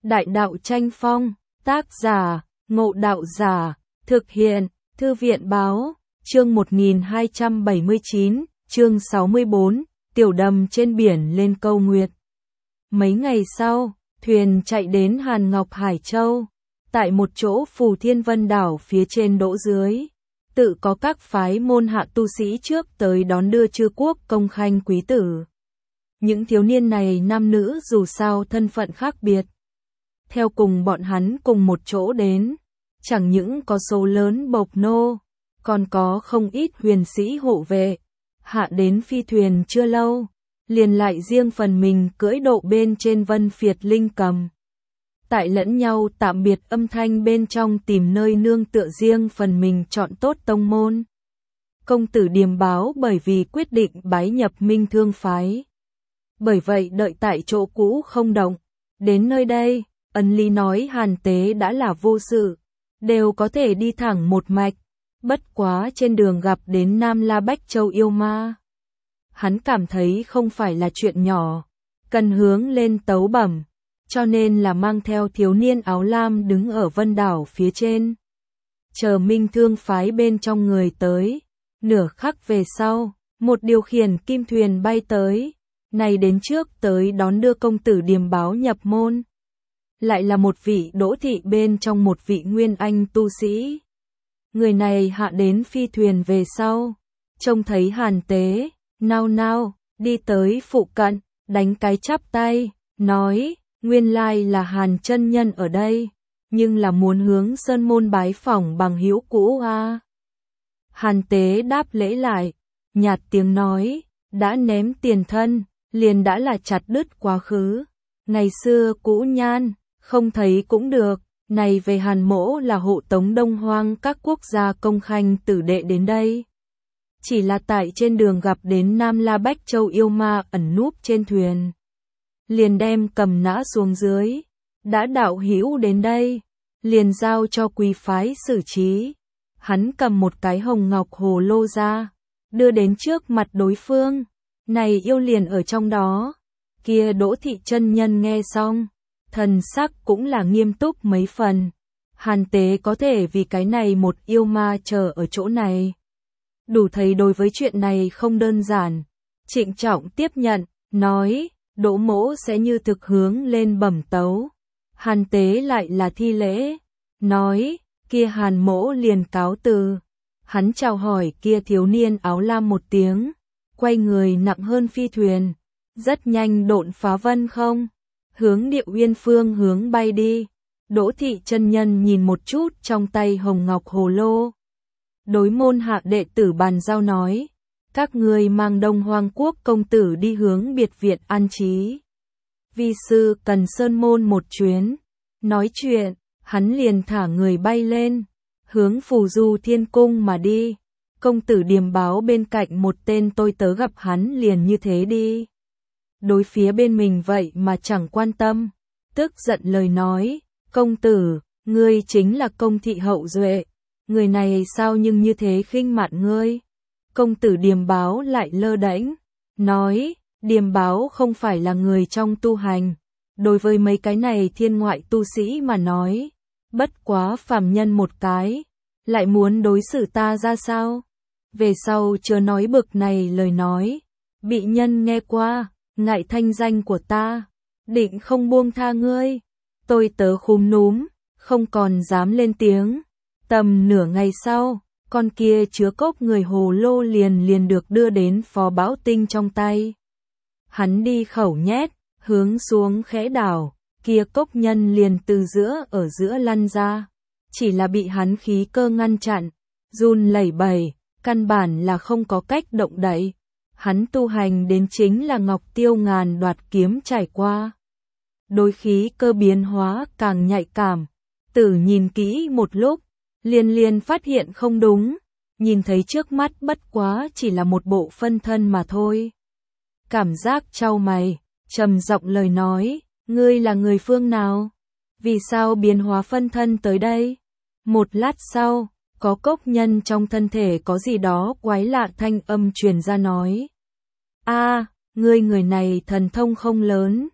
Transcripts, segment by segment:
Đại đạo tranh phong, tác giả, Ngộ Đạo Giả, thực hiện, Thư viện báo, chương 1279, chương 64, tiểu đầm trên biển lên câu nguyệt. Mấy ngày sau, thuyền chạy đến Hàn Ngọc Hải Châu, tại một chỗ Phù Thiên Vân đảo phía trên đỗ dưới. Tự có các phái môn hạ tu sĩ trước tới đón đưa chư quốc công khanh quý tử. Những thiếu niên này nam nữ dù sao thân phận khác biệt. Theo cùng bọn hắn cùng một chỗ đến, chẳng những có số lớn bộc nô, còn có không ít huyền sĩ hộ vệ. Hạ đến phi thuyền chưa lâu, liền lại riêng phần mình cưỡi độ bên trên Vân Phiệt linh cầm. Tại lẫn nhau tạm biệt âm thanh bên trong tìm nơi nương tựa riêng phần mình chọn tốt tông môn. Công tử Điềm Báo bởi vì quyết định bái nhập Minh Thương phái. Bởi vậy đợi tại chỗ cũ không động. Đến nơi đây, Ân Ly nói Hàn Tế đã là vô sự, đều có thể đi thẳng một mạch. Bất quá trên đường gặp đến Nam La Bách Châu yêu ma. Hắn cảm thấy không phải là chuyện nhỏ, cần hướng lên tấu bẩm, cho nên là mang theo thiếu niên áo lam đứng ở vân đảo phía trên. Chờ Minh Thương phái bên trong người tới, nửa khắc về sau, một điều khiển kim thuyền bay tới, này đến trước tới đón đưa công tử Điềm Báo nhập môn. Lại là một vị đỗ thị bên trong một vị nguyên anh tu sĩ. Người này hạ đến phi thuyền về sau, trông thấy Hàn Tế, nao nao, đi tới phụ cận, đánh cái chắp tay, nói, nguyên lai là Hàn chân nhân ở đây, nhưng là muốn hướng sơn môn bái phỏng bằng hữu cũ a. Hàn Tế đáp lễ lại, nhạt tiếng nói, đã ném tiền thân, liền đã là chặt đứt quá khứ. Ngày xưa cũ nhan, không thấy cũng được, này về Hàn mỗ là hộ tống Đông Hoang các quốc gia công khanh tử đệ đến đây. Chỉ là tại trên đường gặp đến Nam La Bách Châu yêu ma ẩn núp trên thuyền. Liền đem cầm nã xuống dưới, đã đạo hữu đến đây, liền giao cho quý phái xử trí. Hắn cầm một cái hồng ngọc hồ lô ra, đưa đến trước mặt đối phương, này yêu liền ở trong đó. Kia Đỗ thị chân nhân nghe xong, thần sắc cũng là nghiêm túc mấy phần. Hàn Tế có thể vì cái này một yêu ma chờ ở chỗ này, đủ thấy đối với chuyện này không đơn giản. Trịnh trọng tiếp nhận, nói, Đỗ mỗ sẽ như thực hướng lên bẩm tấu. Hàn Tế lại là thi lễ, nói, kia Hàn mỗ liền cáo từ. Hắn chào hỏi kia thiếu niên áo lam một tiếng, quay người nặng hơn phi thuyền, rất nhanh độn phá vân không, hướng Địa Uyên phương hướng bay đi. Đỗ thị chân nhân nhìn một chút trong tay hồng ngọc hồ lô, đối môn hạ đệ tử bàn giao nói, các ngươi mang Đông Hoang quốc công tử đi hướng biệt viện an trí. Vi sư cần sơn môn một chuyến. Nói chuyện, hắn liền thả người bay lên, hướng Phù Du Thiên Cung mà đi. Công tử Điềm Báo bên cạnh một tên tôi tớ gặp hắn liền như thế đi. Đối phía bên mình vậy mà chẳng quan tâm, tức giận lời nói, công tử, ngươi chính là công thị hậu duệ, người này sao nhưng như thế khinh mạn ngươi. Công tử Điềm Báo lại lơ đễnh, nói, Điềm Báo không phải là người trong tu hành, đối với mấy cái này thiên ngoại tu sĩ mà nói, bất quá phàm nhân một cái, lại muốn đối xử ta ra sao? Về sau chớ nói bực này lời nói, bị nhân nghe qua, ngại thanh danh của ta, định không buông tha ngươi. Tôi tớ khúm núm, không còn dám lên tiếng. Tầm nửa ngày sau, con kia chứa cốc người hồ lô liền được đưa đến Phó Bảo Tinh trong tay. Hắn đi khẩu nhét, hướng xuống khẽ đảo, kia cốc nhân liền từ ở giữa lăn ra. Chỉ là bị hắn khí cơ ngăn chặn, run lẩy bẩy, căn bản là không có cách động đậy. Hắn tu hành đến chính là Ngọc Tiêu Ngàn Đoạt kiếm trải qua. Đối khí cơ biến hóa càng nhạy cảm, tử nhìn kỹ một lúc, liền phát hiện không đúng, nhìn thấy trước mắt bất quá chỉ là một bộ phân thân mà thôi. Cảm giác chau mày, trầm giọng lời nói, ngươi là người phương nào? Vì sao biến hóa phân thân tới đây? Một lát sau, có cốc nhân trong thân thể có gì đó quái lạ thanh âm truyền ra nói. Ngươi người này thần thông không lớn,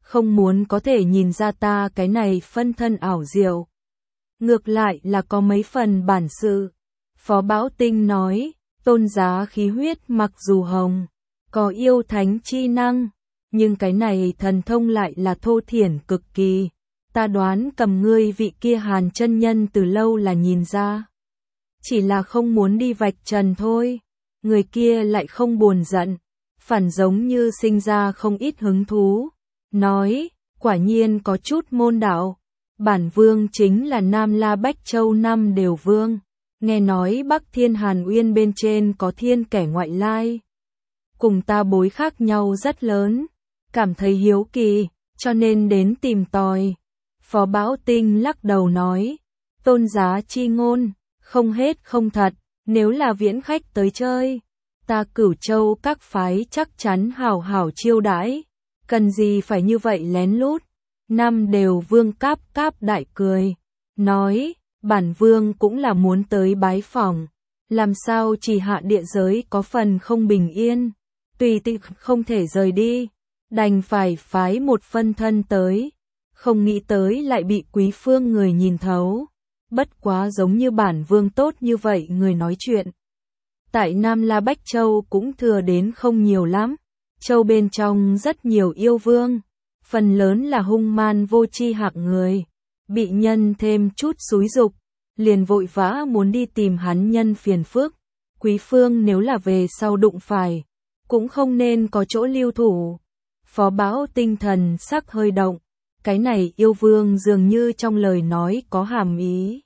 không muốn có thể nhìn ra ta cái này phân thân ảo diệu. Ngược lại là có mấy phần bản sự. Phó Bảo Tinh nói, tôn giá khí huyết mặc dù hồng, có yêu thánh chi năng, nhưng cái này thần thông lại là thô thiển cực kỳ. Ta đoán cầm ngươi vị kia Hàn chân nhân từ lâu là nhìn ra. Chỉ là không muốn đi vạch trần thôi. Người kia lại không buồn giận, phản giống như sinh ra không ít hứng thú. Nói, quả nhiên có chút môn đạo. Bản vương chính là Nam La Bách Châu năm đều vương. Nghe nói Bắc Thiên Hàn Uyên bên trên có thiên kẻ ngoại lai. Cùng ta bối khác nhau rất lớn. Cảm thấy hiếu kỳ, cho nên đến tìm tòi. Phó Bảo Tinh lắc đầu nói, tôn giá chi ngôn, không hết không thật, nếu là viễn khách tới chơi, ta Cửu Châu các phái chắc chắn hảo hảo chiêu đãi, cần gì phải như vậy lén lút. Năm đều vương cáp cáp đại cười, nói, bản vương cũng là muốn tới bái phỏng, làm sao chỉ hạ địa giới có phần không bình yên, tùy tiện không thể rời đi, đành phải phái một phân thân tới. Không nghĩ tới lại bị quý phương người nhìn thấu. Bất quá giống như bản vương tốt như vậy người nói chuyện. Tại Nam La Bách Châu cũng thừa đến không nhiều lắm. Châu bên trong rất nhiều yêu vương. Phần lớn là hung man vô tri hạng người. Bị nhân thêm chút xúi dục, liền vội vã muốn đi tìm hắn nhân phiền phức. Quý phương nếu là về sau đụng phải, cũng không nên có chỗ lưu thủ. Phó Bảo Tinh thần sắc hơi động. Cái này yêu vương dường như trong lời nói có hàm ý.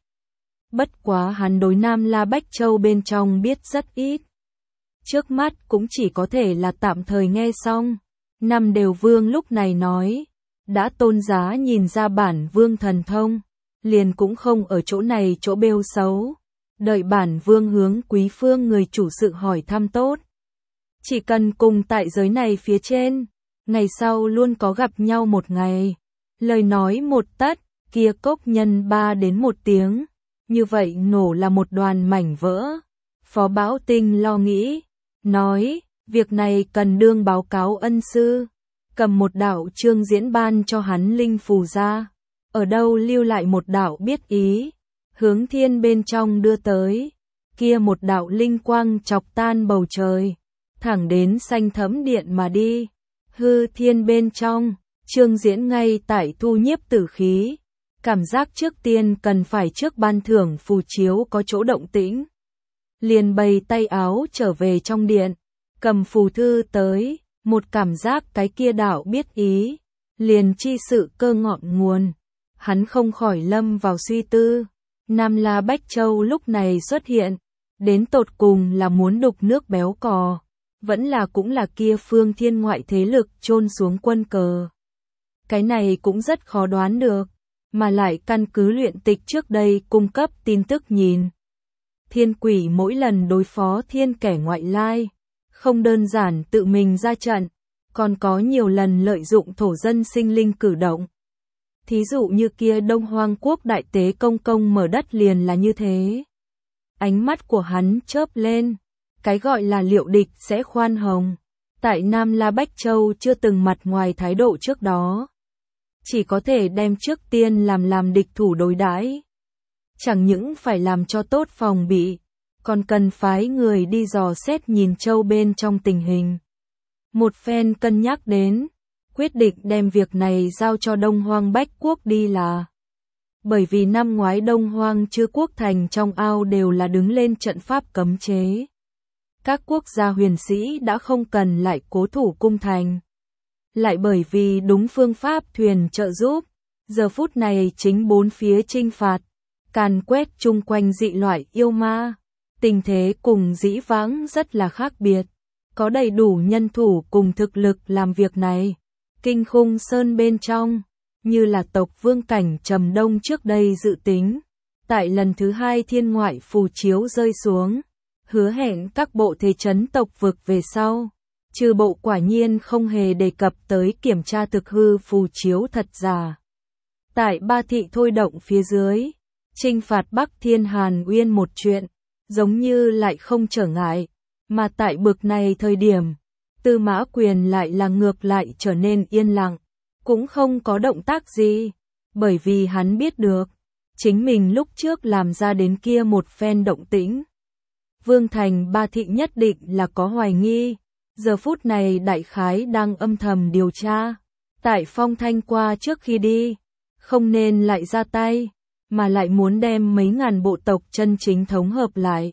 Bất quá hắn đối Nam La Bách Châu bên trong biết rất ít. Trước mắt cũng chỉ có thể là tạm thời nghe xong. Năm đều vương lúc này nói, đã tôn giá nhìn ra bản vương thần thông, liền cũng không ở chỗ này chỗ bêu xấu. Đợi bản vương hướng quý phương người chủ sự hỏi thăm tốt. Chỉ cần cùng tại giới này phía trên, ngày sau luôn có gặp nhau một ngày. Lời nói một tắt, kia cốc nhân 3 đến 1 tiếng, như vậy nổ là một đoàn mảnh vỡ. Phó Bảo Tinh lo nghĩ, nói, việc này cần đương báo cáo ân sư, cầm một đạo chương diễn ban cho hắn linh phù ra, ở đâu lưu lại một đạo biết ý, hướng thiên bên trong đưa tới, kia một đạo linh quang chọc tan bầu trời, thẳng đến xanh thẫm điện mà đi, hư thiên bên trong. Chương diễn ngay tại thu nhiếp tử khí, cảm giác trước tiên cần phải trước ban thưởng phù chiếu có chỗ động tĩnh. Liền bày tay áo trở về trong điện, cầm phù thư tới, một cảm giác cái kia đạo biết ý, liền chi sự cơ ngọn nguồn. Hắn không khỏi lâm vào suy tư, Nam La Bách Châu lúc này xuất hiện, đến tột cùng là muốn đục nước béo cò, vẫn là cũng là kia phương thiên ngoại thế lực chôn xuống quân cờ. Cái này cũng rất khó đoán được, mà lại căn cứ luyện tịch trước đây cung cấp tin tức nhìn. Thiên quỷ mỗi lần đối phó thiên kẻ ngoại lai, không đơn giản tự mình ra trận, còn có nhiều lần lợi dụng thổ dân sinh linh cử động. Thí dụ như kia Đông Hoang Quốc đại tế công công mở đất liền là như thế. Ánh mắt của hắn chớp lên, cái gọi là liệu địch sẽ khoan hồng. Tại Nam La Bách Châu chưa từng mặt ngoài thái độ trước đó. Chỉ có thể đem trước tiên làm địch thủ đối đãi. Chẳng những phải làm cho tốt phòng bị, còn cần phái người đi dò xét nhìn châu bên trong tình hình. Một phen cân nhắc đến, quyết định đem việc này giao cho Đông Hoang Bách Quốc đi là. Bởi vì năm ngoái Đông Hoang Chư Quốc thành trong ao đều là đứng lên trận pháp cấm chế. Các quốc gia huyền sĩ đã không cần lại cố thủ cung thành. Lại bởi vì đúng phương pháp thuyền trợ giúp, giờ phút này chính bốn phía chinh phạt, càn quét chung quanh dị loại yêu ma. Tình thế cùng dĩ vãng rất là khác biệt, có đầy đủ nhân thủ cùng thực lực làm việc này. Kinh Khung Sơn bên trong, như là tộc vương cảnh Trầm Đông trước đây dự tính, tại lần thứ 2 thiên ngoại phù chiếu rơi xuống, hứa hẹn các bộ thế trấn tộc vực về sau. Trừ bộ quả nhiên không hề đề cập tới kiểm tra thực hư phù chiếu thật giả. Tại Ba Thị thôi động phía dưới, chinh phạt Bắc Thiên Hàn Uyên một chuyện, giống như lại không trở ngại, mà tại bực này thời điểm, Tư Mã Quyền lại là ngược lại trở nên yên lặng. cũng không có động tác gì, bởi vì hắn biết được, chính mình lúc trước làm ra đến kia một phen động tĩnh. Vương Thành Ba Thị nhất định là có hoài nghi, giờ phút này đại khái đang âm thầm điều tra. Tại Phong Thanh qua trước khi đi, không nên lại ra tay, mà lại muốn đem mấy ngàn bộ tộc chân chính thống hợp lại.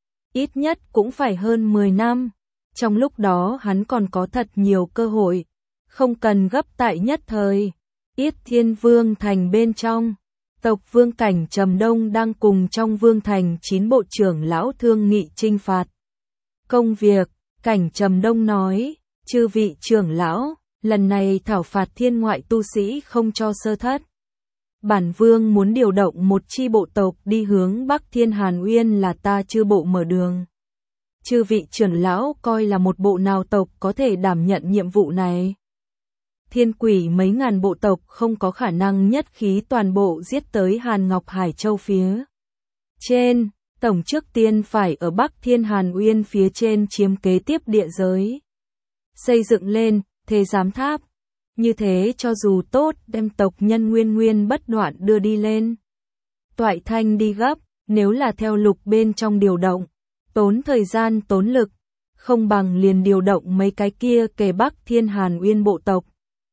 Ít nhất cũng phải hơn 10 năm, trong lúc đó hắn còn có thật nhiều cơ hội, không cần gấp tại nhất thời. Yết Thiên Vương Thành bên trong, tộc Vương Cảnh Trầm Đông đang cùng trong Vương Thành 9 bộ trưởng lão thương nghị trinh phạt. Công việc, Cảnh Trầm Đông nói, chư vị trưởng lão, lần này thảo phạt thiên ngoại tu sĩ không cho sơ thất. Bản Vương muốn điều động một chi bộ tộc đi hướng Bắc Thiên Hàn Uyên là ta chư bộ mở đường. Chư vị trưởng lão coi là một bộ nào tộc có thể đảm nhận nhiệm vụ này. Thiên quỷ mấy ngàn bộ tộc không có khả năng nhất khí toàn bộ giết tới Hàn Ngọc Hải Châu phía trên, tổng trước tiên phải ở Bắc Thiên Hàn Uyên phía trên chiếm kế tiếp địa giới. Xây dựng lên, thế giám tháp. Như thế cho dù tốt đem tộc nhân nguyên bất đoạn đưa đi lên. Toại Thanh đi gấp, nếu là theo lục bên trong điều động, tốn thời gian tốn lực, không bằng liền điều động mấy cái kia kề Bắc Thiên Hàn Uyên bộ tộc.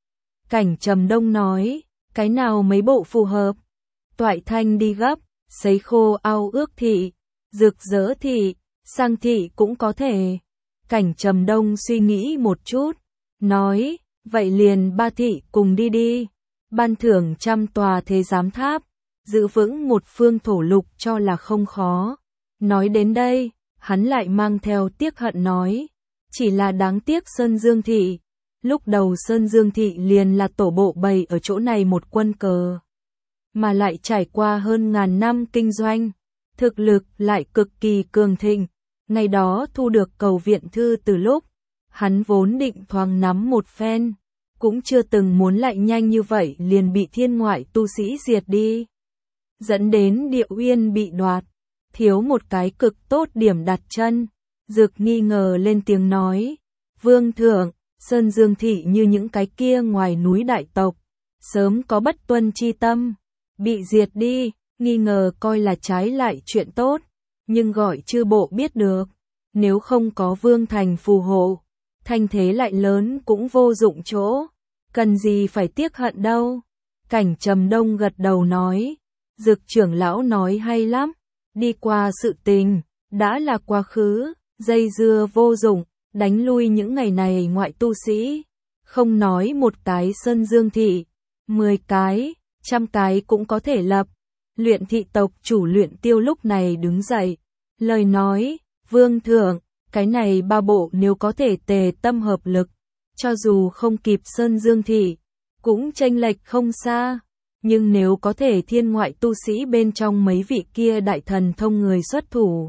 Cảnh Trầm Đông nói, cái nào mấy bộ phù hợp? Toại Thanh đi gấp, sấy khô ao ước thị, rực rỡ thị, sang thị cũng có thể. Cảnh Trầm Đông suy nghĩ một chút, nói, vậy liền Ba thị cùng đi đi, ban thưởng 100 tòa thế giám tháp, giữ vững một phương thổ lục cho là không khó. Nói đến đây, hắn lại mang theo tiếc hận nói, chỉ là đáng tiếc Sơn Dương thị. Lúc đầu Sơn Dương thị liền là tổ bộ bày ở chỗ này một quân cờ, mà lại trải qua hơn ngàn năm kinh doanh, thực lực lại cực kỳ cường thịnh. Ngày đó thu được cầu viện thư từ lúc, hắn vốn định thoáng nắm một phen, cũng chưa từng muốn lại nhanh như vậy liền bị thiên ngoại tu sĩ diệt đi. Dẫn đến Địa Uyên bị đoạt, thiếu một cái cực tốt điểm đặt chân. Dực nghi ngờ lên tiếng nói, Vương thượng, Sơn Dương thị như những cái kia ngoài núi đại tộc, sớm có bất tuân chi tâm, bị diệt đi, nghi ngờ coi là trái lại chuyện tốt, nhưng gọi chư bộ biết được, nếu không có Vương Thành phù hộ, thanh thế lại lớn cũng vô dụng chỗ, cần gì phải tiếc hận đâu. Cảnh Trầm Đông gật đầu nói, Dực trưởng lão nói hay lắm, đi qua sự tình, đã là quá khứ, dây dưa vô dụng. Đánh lui những ngày này ngoại tu sĩ, không nói một cái Sơn Dương thị, 10 cái, 100 cái cũng có thể lập. Luyện thị tộc chủ Luyện Tiêu lúc này đứng dậy, lời nói, Vương thượng, cái này ba bộ nếu có thể tề tâm hợp lực, cho dù không kịp Sơn Dương thị, cũng chênh lệch không xa, nhưng nếu có thể thiên ngoại tu sĩ bên trong mấy vị kia đại thần thông người xuất thủ.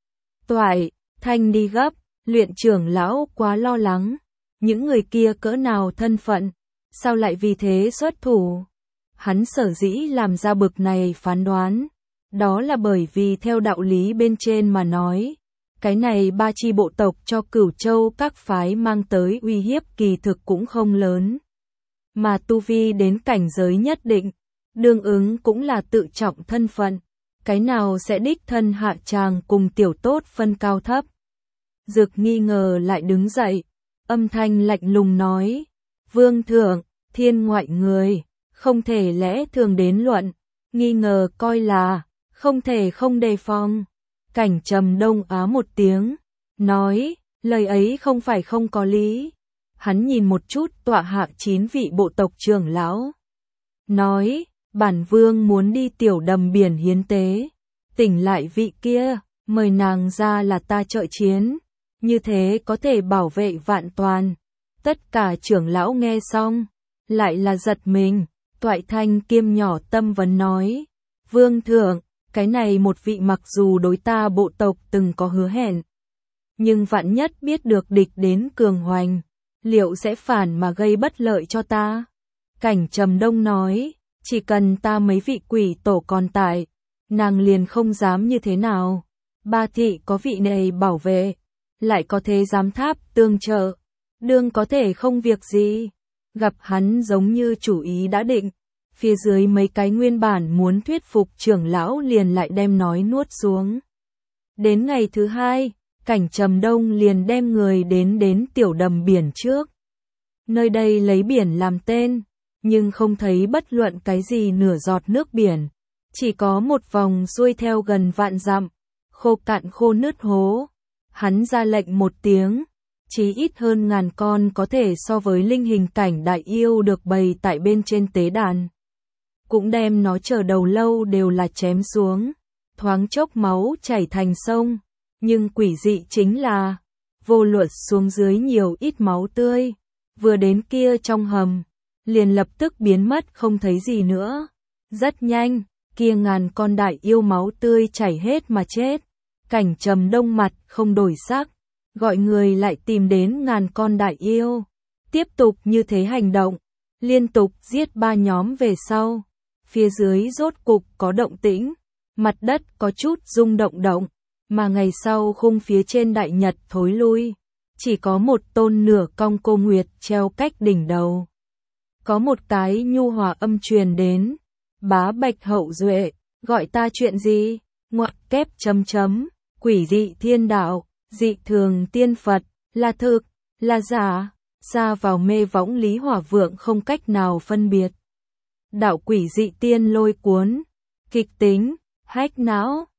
Toại Thanh đi gấp. Luyện trưởng lão quá lo lắng, những người kia cỡ nào thân phận, sao lại vì thế xuất thủ? Hắn sở dĩ làm ra bực này phán đoán, đó là bởi vì theo đạo lý bên trên mà nói, cái này ba chi bộ tộc cho Cửu Châu các phái mang tới uy hiếp kỳ thực cũng không lớn. Mà tu vi đến cảnh giới nhất định, đương ứng cũng là tự trọng thân phận, cái nào sẽ đích thân hạ tràng cùng tiểu tốt phân cao thấp. Dực nghi ngờ lại đứng dậy, âm thanh lạnh lùng nói, Vương thượng, thiên ngoại người, không thể lẽ thường đến luận, nghi ngờ coi là, không thể không đề phòng. Cảnh Trầm Đông á một tiếng, nói, lời ấy không phải không có lý. Hắn nhìn một chút tọa hạ 9 vị bộ tộc trưởng lão, nói, bản vương muốn đi tiểu đầm biển hiến tế, tỉnh lại vị kia, mời nàng ra là ta trợ chiến. Như thế có thể bảo vệ vạn toàn. Tất cả trưởng lão nghe xong, lại là giật mình. Toại Thanh kiêm nhỏ tâm vấn nói, Vương thượng, cái này một vị mặc dù đối ta bộ tộc từng có hứa hẹn, nhưng vạn nhất biết được địch đến cường hoành, liệu sẽ phản mà gây bất lợi cho ta? Cảnh Trầm Đông nói, chỉ cần ta mấy vị quỷ tổ còn tại, nàng liền không dám như thế nào. Ba thị có vị này bảo vệ, lại có thế giám tháp tương trợ, đương có thể không việc gì. gặp hắn giống như chủ ý đã định, phía dưới mấy cái nguyên bản muốn thuyết phục trưởng lão liền lại đem nói nuốt xuống. Đến ngày thứ hai, Cảnh Trầm Đông liền đem người đến tiểu đầm biển trước. Nơi đây lấy biển làm tên, nhưng không thấy bất luận cái gì nửa giọt nước biển, chỉ có một vòng xuôi theo gần vạn dặm, khô cạn khô nứt hố. Hắn ra lệnh một tiếng, chí ít hơn ngàn con có thể so với linh hình cảnh đại yêu được bày tại bên trên tế đàn. Cũng đem nó chờ đầu lâu đều là chém xuống, thoáng chốc máu chảy thành sông, nhưng quỷ dị chính là, vô luận xuống dưới nhiều ít máu tươi, vừa đến kia trong hầm, liền lập tức biến mất không thấy gì nữa. Rất nhanh, kia ngàn con đại yêu máu tươi chảy hết mà chết. Cảnh Trầm Đông mặt không đổi sắc, gọi người lại tìm đến ngàn con đại yêu, tiếp tục như thế hành động, liên tục giết 3 nhóm về sau, phía dưới rốt cục có động tĩnh, mặt đất có chút rung động, mà ngày sau khung phía trên đại nhật thối lui, chỉ có một tôn nửa cong cô nguyệt treo cách đỉnh đầu. Có một cái nhu hòa âm truyền đến, bá bạch hậu duệ, gọi ta chuyện gì, ngoặc kép chấm chấm. Quỷ dị thiên đạo, dị thường tiên Phật, là thực, là giả, xa vào mê võng Lý Hỏa Vượng không cách nào phân biệt. Đạo quỷ dị tiên lôi cuốn, kịch tính, hách não.